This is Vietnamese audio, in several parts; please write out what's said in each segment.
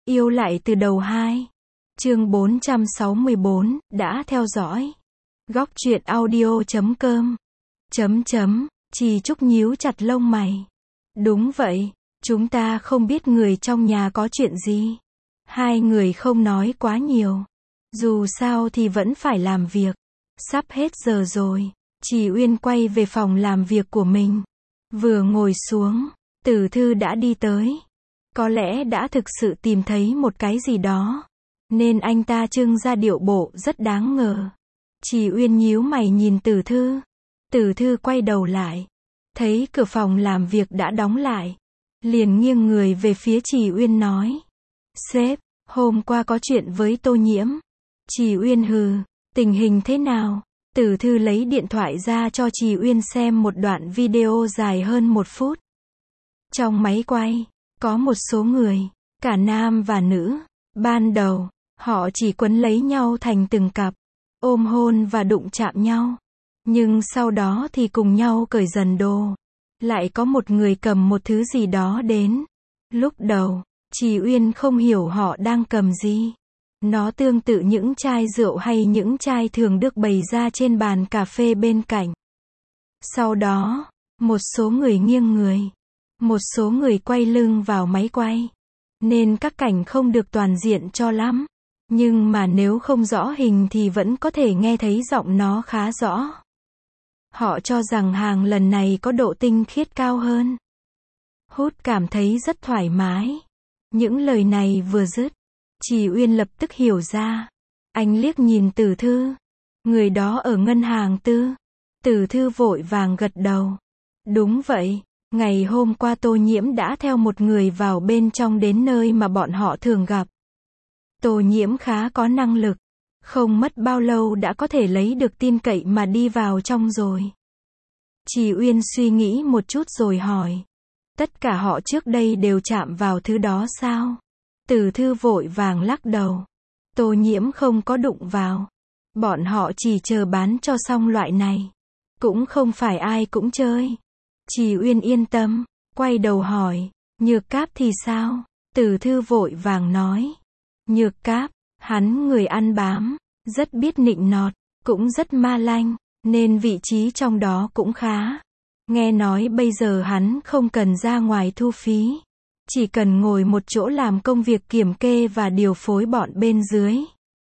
Yêu lại từ đầu 2. Chương 464, đã theo dõi. Góc truyện audio.com. Trì Trúc nhíu chặt lông mày. Đúng vậy, chúng ta không biết người trong nhà có chuyện gì. Hai người không nói quá nhiều. Dù sao thì vẫn phải làm việc. Sắp hết giờ rồi. Trì Uyên quay về phòng làm việc của mình. Vừa ngồi xuống, Tử Thư đã đi tới. Có lẽ đã thực sự tìm thấy một cái gì đó, nên anh ta trưng ra điệu bộ rất đáng ngờ. Trì Uyên nhíu mày nhìn Tử Thư. Tử Thư quay đầu lại, thấy cửa phòng làm việc đã đóng lại. Liền nghiêng người về phía Trì Uyên nói. Sếp, hôm qua có chuyện với Tô Nhiễm. Trì Uyên hừ, tình hình thế nào? Tử Thư lấy điện thoại ra cho Trì Uyên xem một đoạn video dài hơn 1 phút. Trong máy quay, có một số người, cả nam và nữ. Ban đầu, họ chỉ quấn lấy nhau thành từng cặp, ôm hôn và đụng chạm nhau. Nhưng sau đó thì cùng nhau cởi dần đồ. Lại có một người cầm một thứ gì đó đến. Lúc đầu, Trì Uyên không hiểu họ đang cầm gì. Nó tương tự những chai rượu hay những chai thường được bày ra trên bàn cà phê bên cạnh. Sau đó, một số người nghiêng người. Một số người quay lưng vào máy quay. Nên các cảnh không được toàn diện cho lắm. Nhưng mà nếu không rõ hình thì vẫn có thể nghe thấy giọng nó khá rõ. Họ cho rằng hàng lần này có độ tinh khiết cao hơn. Hút cảm thấy rất thoải mái. Những lời này vừa dứt, Trì Uyên lập tức hiểu ra. Anh liếc nhìn Tử Thư. Người đó ở ngân hàng Tư. Tử Thư vội vàng gật đầu. Đúng vậy. Ngày hôm qua Tô Nhiễm đã theo một người vào bên trong đến nơi mà bọn họ thường gặp. Tô Nhiễm khá có năng lực. Không mất bao lâu đã có thể lấy được tin cậy mà đi vào trong rồi. Trì Uyên suy nghĩ một chút rồi hỏi. Tất cả họ trước đây đều chạm vào thứ đó sao? Tử Thư vội vàng lắc đầu. Tô Nhiễm không có đụng vào. Bọn họ chỉ chờ bán cho xong loại này. Cũng không phải ai cũng chơi. Trì Uyên yên tâm, quay đầu hỏi, Nhược Cáp thì sao? Tử Thư vội vàng nói. Nhược Cáp, hắn người ăn bám, rất biết nịnh nọt, cũng rất ma lanh, nên vị trí trong đó cũng khá. Nghe nói bây giờ hắn không cần ra ngoài thu phí, chỉ cần ngồi một chỗ làm công việc kiểm kê và điều phối bọn bên dưới.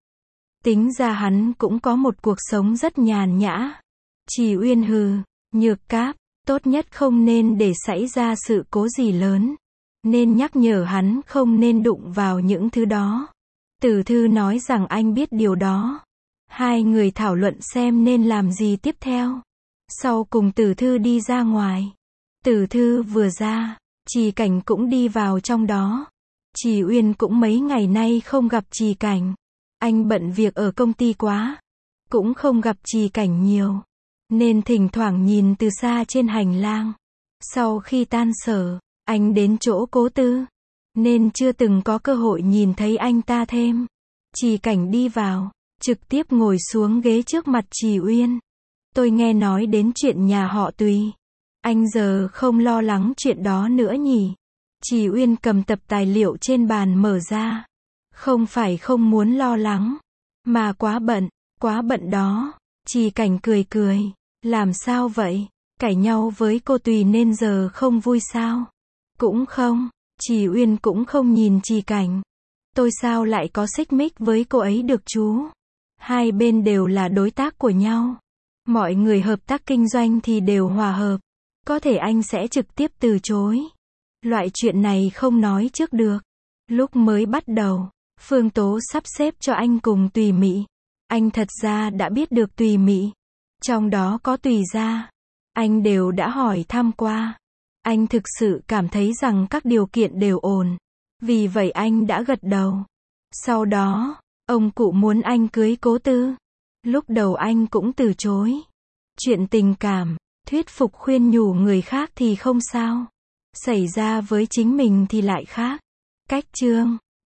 Tính ra hắn cũng có một cuộc sống rất nhàn nhã. Trì Uyên hừ, Nhược Cáp, tốt nhất không nên để xảy ra sự cố gì lớn. Nên nhắc nhở hắn không nên đụng vào những thứ đó. Tử Thư nói rằng anh biết điều đó. Hai người thảo luận xem nên làm gì tiếp theo. Sau cùng Tử Thư đi ra ngoài. Tử Thư vừa ra, Trì Cảnh cũng đi vào trong đó. Trì Uyên cũng mấy ngày nay không gặp Trì Cảnh. Anh bận việc ở công ty quá. Cũng không gặp Trì Cảnh nhiều. Nên thỉnh thoảng nhìn từ xa trên hành lang. Sau khi tan sở, anh đến chỗ Cố Tư. Nên chưa từng có cơ hội nhìn thấy anh ta thêm. Trì Cảnh đi vào, trực tiếp ngồi xuống ghế trước mặt Trì Uyên. Tôi nghe nói đến chuyện nhà họ Tùy. Anh giờ không lo lắng chuyện đó nữa nhỉ? Trì Uyên cầm tập tài liệu trên bàn mở ra. Không phải không muốn lo lắng, mà quá bận đó. Trì Cảnh cười cười. Làm sao vậy? Cãi nhau với cô Tùy nên giờ không vui sao? Cũng không. Trì Uyên cũng không nhìn Trì Cảnh. Tôi sao lại có xích mích với cô ấy được chú? Hai bên đều là đối tác của nhau. Mọi người hợp tác kinh doanh thì đều hòa hợp. Có thể anh sẽ trực tiếp từ chối. Loại chuyện này không nói trước được. Lúc mới bắt đầu, Phương Tố sắp xếp cho anh cùng Tùy Mị. Anh thật ra đã biết được Tùy Mị. Trong đó có Tùy gia. Anh đều đã hỏi thăm qua. Anh thực sự cảm thấy rằng các điều kiện đều ổn. Vì vậy anh đã gật đầu. Sau đó, ông cụ muốn anh cưới Cố Tư. Lúc đầu anh cũng từ chối. Chuyện tình cảm, thuyết phục khuyên nhủ người khác thì không sao. Xảy ra với chính mình thì lại khác. Cách chương